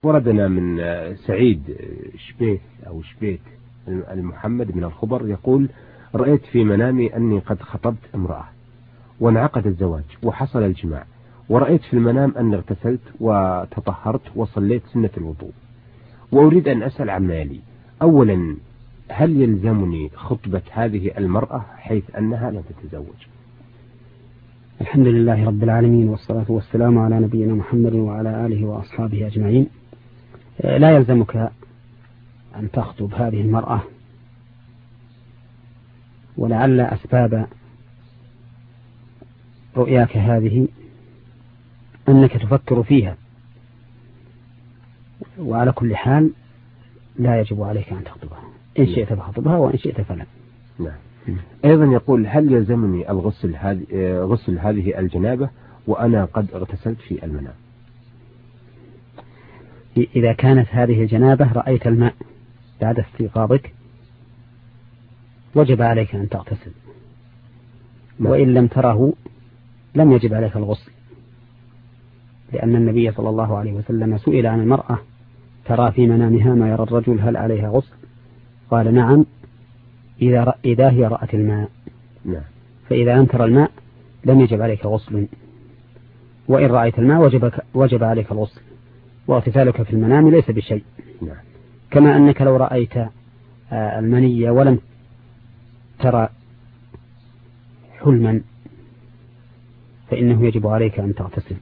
وردنا من سعيد شبيت أو شبيت المحمد من الخبر يقول: رأيت في منامي أني قد خطبت امرأة وانعقد الزواج وحصل الجماع، ورأيت في المنام أني اغتسلت وتطهرت وصليت سنة الوضوء، وأريد أن أسأل عما يلي. أولا، هل يلزمني خطبة هذه المرأة حيث أنها لا تتزوج؟ الحمد لله رب العالمين، والصلاة والسلام على نبينا محمد وعلى آله وأصحابه أجمعين. لا يلزمك أن تخطب هذه المرأة، ولعل أسباب رؤياك هذه أنك تفكر فيها، وعلى كل حال لا يجب عليك أن تخطبها، إن شئت فخطبها وإن شئت فلا. نعم. أيضا يقول: هل يلزمني غسل هذه الجنابة وأنا قد اغتسلت في المنام؟ إذا كانت هذه الجنابة رأيت الماء بعد استيقاظك وجب عليك أن تغتسل، وإن لم تره لم يجب عليك الغسل، لأن النبي صلى الله عليه وسلم سئل عن المرأة ترى في منامها ما يرى الرجل هل عليها غسل؟ قال: نعم، إذا هي رأت الماء. نعم. فإذا لم ترى الماء لم يجب عليك غسل، وإن رأيت الماء وجب عليك الغسل، واغتسالك في المنام ليس بشيء. نعم. كما أنك لو رأيت المنية ولم ترى حلما فإنه يجب عليك أن تغتسل.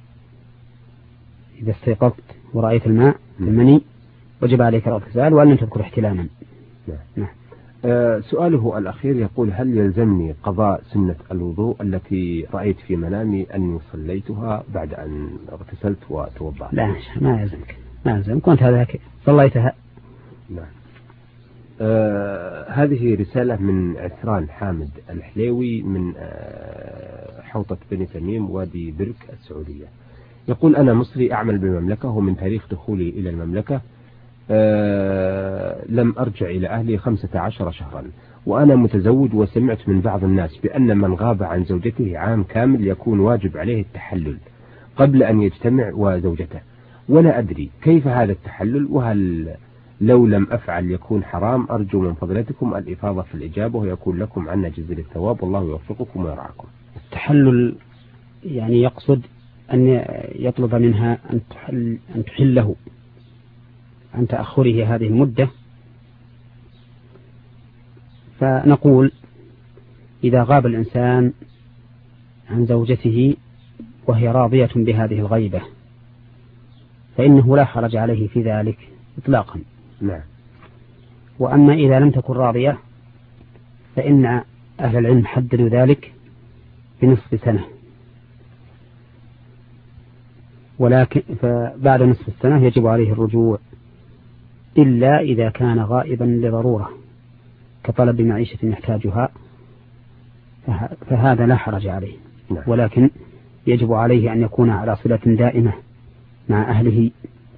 إذا استيقظت ورأيت الماء المني وجب عليك الاغتسال، وأن لم تذكر احتلاما. نعم. سؤاله الأخير يقول: هل يلزمني قضاء سنة الوضوء التي رأيت في منامي أني صليتها بعد أن اغتسلت وتوضأت؟ لا، ما يلزمك كنت هذاك صليتها. نعم. هذه رسالة من عثران حامد الحليوي من حوطة بني تميم وادي برك السعودية. يقول: أنا مصري أعمل بالمملكة، ومن تاريخ دخولي إلى المملكة لم أرجع إلى أهلي 15 شهرا، وأنا متزوج، وسمعت من بعض الناس بأن من غاب عن زوجته عام كامل يكون واجب عليه التحلل قبل أن يجتمع وزوجته، ولا أدري كيف هذا التحلل، وهل لو لم أفعل يكون حرام؟ أرجو من فضلتكم الإفاضة في الإجابة، ويكون لكم عنا جزيل الثواب، والله يوفقكم ويرعاكم. التحلل يعني يقصد أن يطلب منها أن تحله عن تأخره هذه المدة. فنقول: إذا غاب الإنسان عن زوجته وهي راضية بهذه الغيبة فإنه لا حرج عليه في ذلك إطلاقا. نعم. وأما إذا لم تكن راضية فإن أهل العلم حددوا ذلك بنصف سنة، ولكن فبعد نصف السنة يجب عليه الرجوع، إلا إذا كان غائبا لضرورة كطلب معيشة يحتاجها، فهذا لا حرج عليه. نعم. ولكن يجب عليه أن يكون على صلة دائمة مع أهله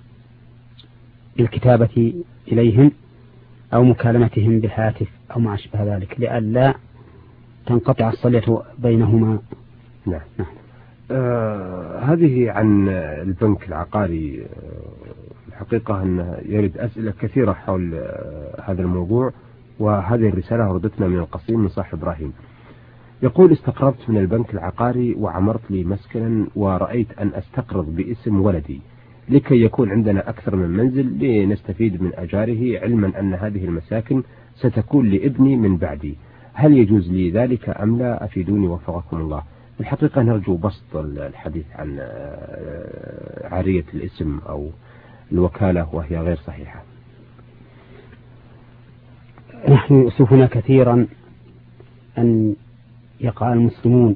بالكتابة إليهم أو مكالمتهم بالهاتف أو ما أشبه ذلك، لئلا تنقطع الصلة بينهما. نعم. هذه عن البنك العقاري. الحقيقة أنه يرد أسئلة كثيرة حول هذا الموضوع، وهذه الرسالة وردتنا من القصيم من صاحب إبراهيم. يقول: استقرضت من البنك العقاري وعمرت لي مسكنا، ورأيت أن أستقرض باسم ولدي لكي يكون عندنا أكثر من منزل لنستفيد من أجاره، علما أن هذه المساكن ستكون لابني من بعدي. هل يجوز لي ذلك أم لا؟ أفيدوني وفقكم الله. الحقيقة نرجو بسط الحديث عن عارية الاسم أو الوكالة وهي غير صحيحة. نحن يؤسفنا كثيرا أن يقع المسلمون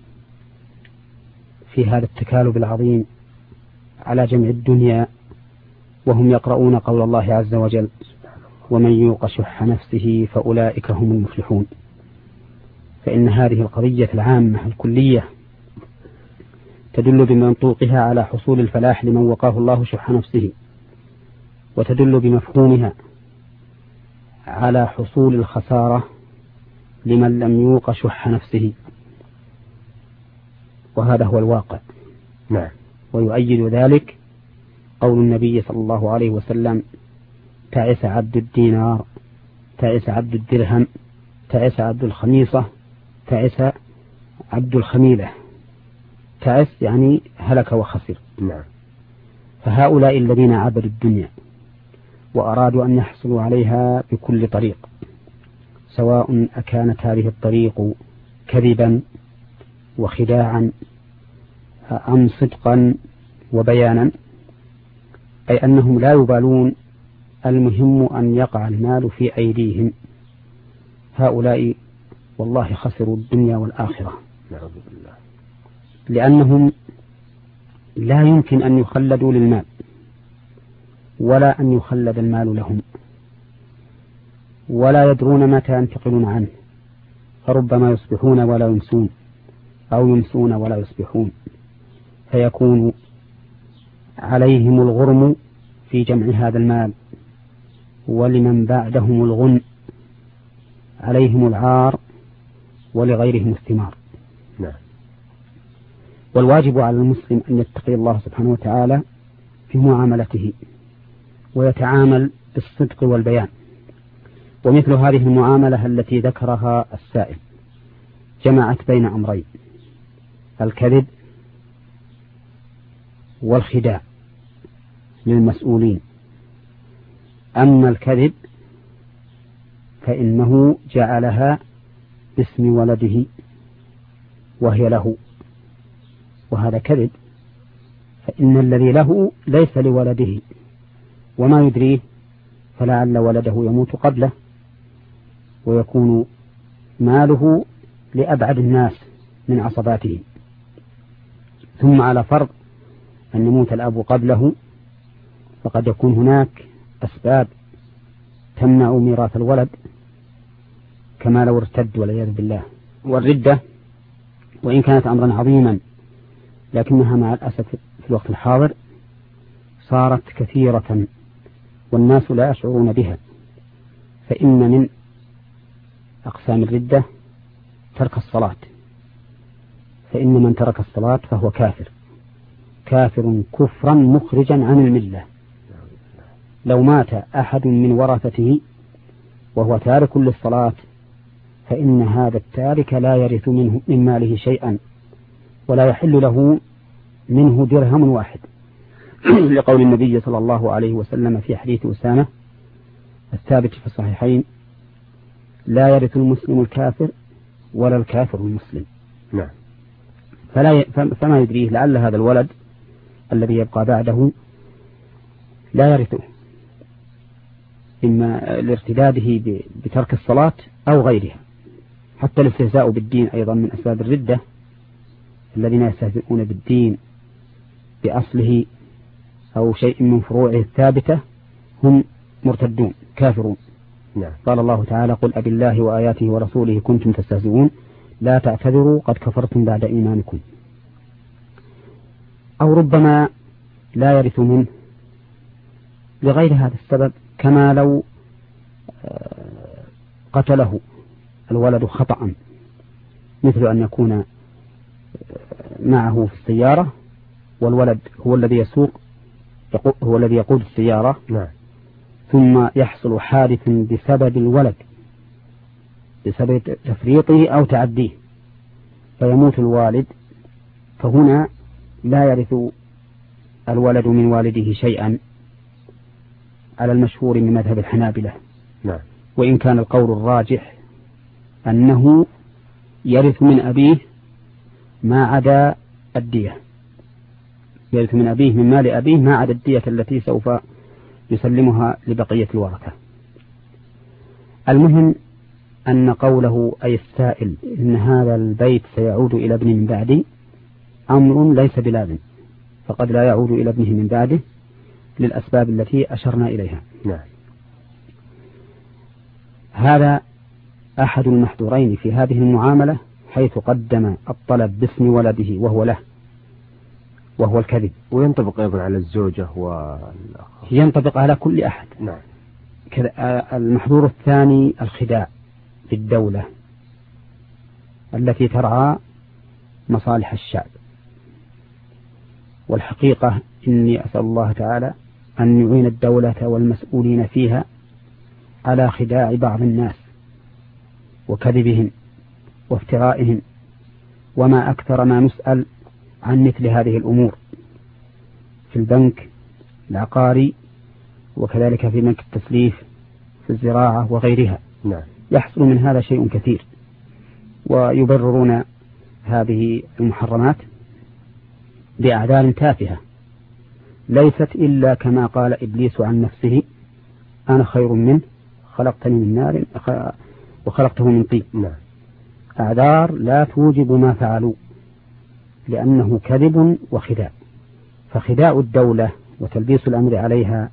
في هذا التكالب العظيم على جمع الدنيا وهم يقرؤون قول الله عز وجل: ومن يوق شح نفسه فأولئك هم المفلحون. فإن هذه القضية العامة الكلية تدل بمنطوقها على حصول الفلاح لمن وقاه الله شح نفسه، وتدل بمفهومها على حصول الخسارة لمن لم يوق شح نفسه، وهذا هو الواقع. نعم. ويؤيد ذلك قول النبي صلى الله عليه وسلم: تعس عبد الدينار، تعس عبد الدرهم، تعس عبد الخميصة، تعس عبد الخميلة. تعس يعني هلك وخسر. نعم. فهؤلاء الذين عبدوا الدنيا وأرادوا أن يحصلوا عليها بكل طريق، سواء أكانت هذه الطريق كذبا وخداعا أم صدقا وبيانا، أي أنهم لا يبالون، المهم أن يقع المال في أيديهم. هؤلاء والله خسروا الدنيا والآخرة، لأنهم لا يمكن أن يخلدوا للمال ولا أن يخلد المال لهم، ولا يدرون متى ينتقلون عنه، فربما يصبحون ولا يمسون، أو يمسون ولا يصبحون، فيكون عليهم الغرم في جمع هذا المال، ولمن بعدهم الغن، عليهم العار ولغيرهم الثمار. نعم. والواجب على المسلم أن يتقي الله سبحانه وتعالى في معاملته، ويتعامل بالصدق والبيان. ومثل هذه المعاملة التي ذكرها السائل جمعت بين أمرين: الكذب والخداع للمسؤولين. أما الكذب فإنه جعلها باسم ولده وهي له، وهذا كذب، فإن الذي له ليس لولده، وما يدريه فلعل ولده يموت قبله ويكون ماله لأبعد الناس من عصباته. ثم على فرض أن يموت الأب قبله، فقد يكون هناك أسباب تمنع ميراث الولد، كما لو ارتد والعياذ بالله. والردة وإن كانت أمرا عظيما لكنها مع الأسف في الوقت الحاضر صارت كثيرة والناس لا يشعرون بها. فإن من أقسام الردة ترك الصلاة، فإن من ترك الصلاة فهو كافر، كافر كفرا مخرجا عن الملة. لو مات أحد من ورثته وهو تارك للصلاة فإن هذا التارك لا يرث منه من ماله شيئا، ولا يحل له منه درهم واحد، لقول النبي صلى الله عليه وسلم في حديث أسامة الثابت في الصحيحين: لا يرث المسلم الكافر ولا الكافر المسلم. نعم. فما يدريه، لعل هذا الولد الذي يبقى بعده لا يرثه، إما لارتداده بترك الصلاة أو غيرها. حتى الاستهزاء بالدين أيضا من أسباب الردة، الذين يستهزئون بالدين بأصله أو شيء من فروعه الثابتة هم مرتدون كافرون. نعم. قال الله تعالى: قل أبي الله وآياته ورسوله كنتم تستهزئون لا تعتذروا قد كفرتم بعد إيمانكم. أو ربما لا يرث منه لغير هذا السبب، كما لو قتله الولد خطأ، مثل أن يكون معه في السيارة والولد هو الذي يسوق، هو الذي يقود السيارة. نعم. ثم يحصل حادث بسبب الولد، بسبب تفريطه أو تعديه، فيموت الوالد، فهنا لا يرث الولد من والده شيئا على المشهور من مذهب الحنابلة. نعم. وإن كان القول الراجح أنه يرث من أبيه ما عدا الدية، يرث من أبيه من مال أبيه ما عدا الدية التي سوف يسلمها لبقية الورثة. المهم أن قوله أي السائل إن هذا البيت سيعود إلى ابن من بعدي أمر ليس بلازم، فقد لا يعود إلى ابنه من بعده للأسباب التي أشرنا إليها. نعم. هذا أحد المحظورين في هذه المعاملة، حيث قدم الطلب باسم ولده وهو له، وهو الكذب. وينطبق أيضا على الزوجة ينطبق على كل أحد. نعم. المحظور الثاني الخداع في الدولة التي ترعى مصالح الشعب، والحقيقة إني أسأل الله تعالى أن يعين الدولة والمسؤولين فيها على خداع بعض الناس وكذبهم وافترائهم، وما أكثر ما نسأل عن مثل هذه الأمور في البنك العقاري وكذلك في بنك التسليف في الزراعة وغيرها. نعم. يحصل من هذا شيء كثير، ويبررون هذه المحرمات بأعذار تافهة ليست إلا كما قال إبليس عن نفسه: أنا خير منه خلقتني من نار وخلقته من طين. نعم. أعذار لا توجب ما فعلوا، لأنه كذب وخداع. فخداع الدولة وتلبيس الأمر عليها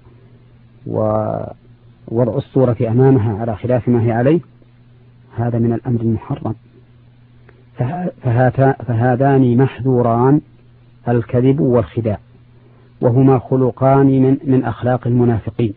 ووضع الصورة أمامها على خلاف ما هي عليه، هذا من الأمر المحرم. فهذان محذوران، الكذب والخداع، وهما خلقان من أخلاق المنافقين،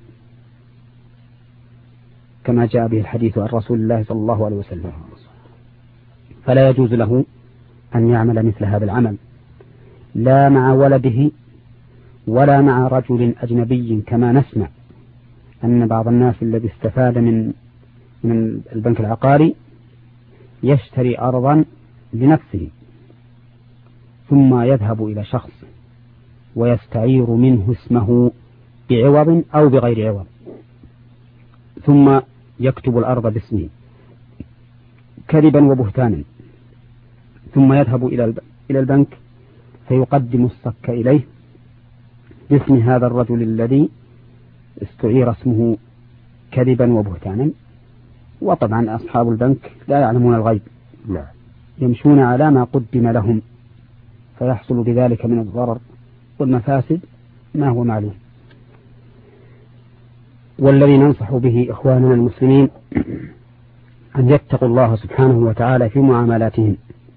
كما جاء به الحديث عن رسول الله صلى الله عليه وسلم. فلا يجوز له أن يعمل مثل هذا العمل، لا مع ولده ولا مع رجل أجنبي، كما نسمع أن بعض الناس الذي استفاد من البنك العقاري يشتري أرضا لنفسه ثم يذهب إلى شخص ويستعير منه اسمه بعوض أو بغير عوض، ثم يكتب الأرض باسمه كذبا وبهتانا، ثم يذهب إلى البنك فيقدم الصك إليه باسم هذا الرجل الذي استعير اسمه كذبا وبهتانا. وطبعا أصحاب البنك لا يعلمون الغيب، يمشون على ما قدم لهم، فيحصل بذلك من الضرر والمفاسد ما هو معلوم. والذي ننصح به إخواننا المسلمين أن يتقوا الله سبحانه وتعالى في معاملاتهم،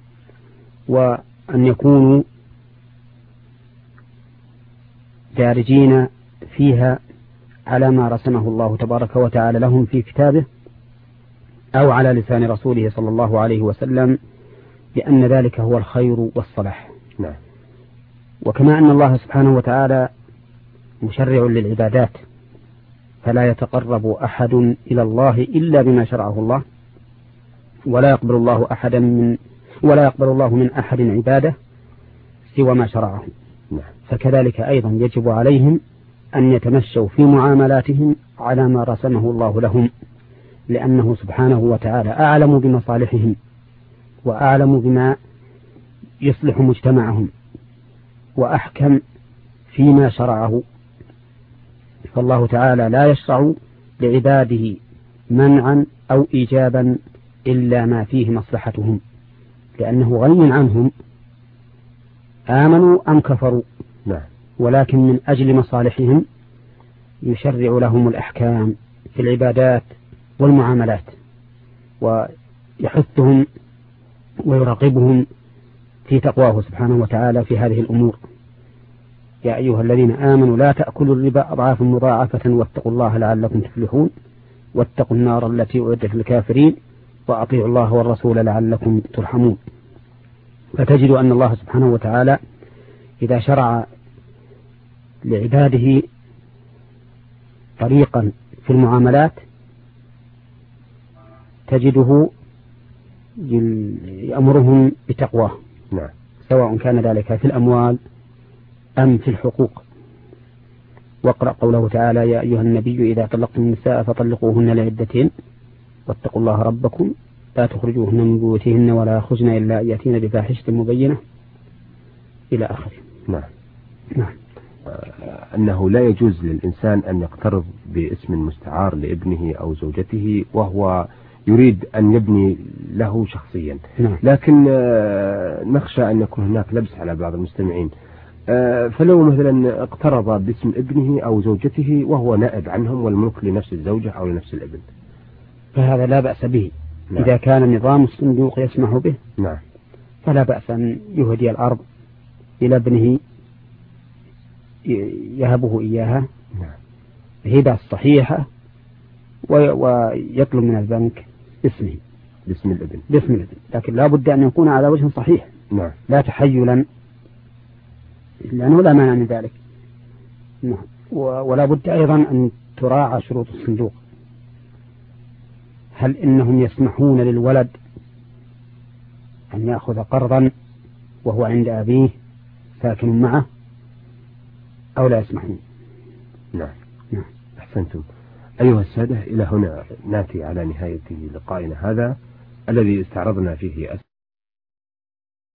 وأن يكونوا دارجين فيها على ما رسمه الله تبارك وتعالى لهم في كتابه أو على لسان رسوله صلى الله عليه وسلم، لأن ذلك هو الخير والصلاح. نعم. وكما أن الله سبحانه وتعالى مشرع للعبادات، فلا يتقرب أحد إلى الله إلا بما شرعه الله، ولا يقبل الله من أحد عبادة سوى ما شرعه. فكذلك أيضا يجب عليهم أن يتمشوا في معاملاتهم على ما رسمه الله لهم، لأنه سبحانه وتعالى أعلم بمصالحهم وأعلم بما يصلح مجتمعهم وأحكم فيما شرعه. فالله تعالى لا يشرع لعباده منعا أو إيجابا إلا ما فيه مصلحتهم، لأنه غني عنهم آمنوا أم كفروا، ولكن من أجل مصالحهم يشرع لهم الأحكام في العبادات والمعاملات، ويحثهم ويراقبهم في تقواه سبحانه وتعالى في هذه الأمور. يا أيها الذين آمنوا لا تأكلوا الربا أضعافا مضاعفة واتقوا الله لعلكم تفلحون واتقوا النار التي أعدت للكافرين وأطيعوا الله والرسول لعلكم ترحمون. فتجد أن الله سبحانه وتعالى إذا شرع لعباده طريقا في المعاملات تجده يأمرهم بتقواه، سواء كان ذلك في الأموال أم في الحقوق. واقرأ قوله تعالى: يا أيها النبي إذا طلقتم النساء فطلقوهن لعدتهن واتقوا الله ربكم لا تخرجوهن من بيوتهن ولا يخرجن إلا أن يأتين بفاحشة مبينة إلى آخره. نعم. أنه لا يجوز للإنسان أن يقترض باسم مستعار لابنه أو زوجته وهو يريد أن يبني له شخصيا. لكن نخشى أن يكون هناك لبس على بعض المستمعين، فلو مثلا اقترض باسم ابنه أو زوجته وهو نائب عنهم والملك لنفس الزوجة أو لنفس الابن، فهذا لا بأس به. إذا كان نظام الصندوق يسمح به فلا بأس أن يهدي الأرض إلى ابنه يهبه إياها هبة صحيحة ويطلب من البنك باسم الابن، لكن لا بد أن يكون على وجه صحيح، لا تحيلا لأنه لا مانع من ذلك. ولا بد أيضا أن تراعى شروط الصندوق. هل إنهم يسمحون للولد أن يأخذ قرضا وهو عند أبيه ساكن معه أو لا يسمحون؟ نعم. أحسنتم. أيها السادة، إلى هنا نأتي على نهاية لقائنا هذا الذي استعرضنا فيه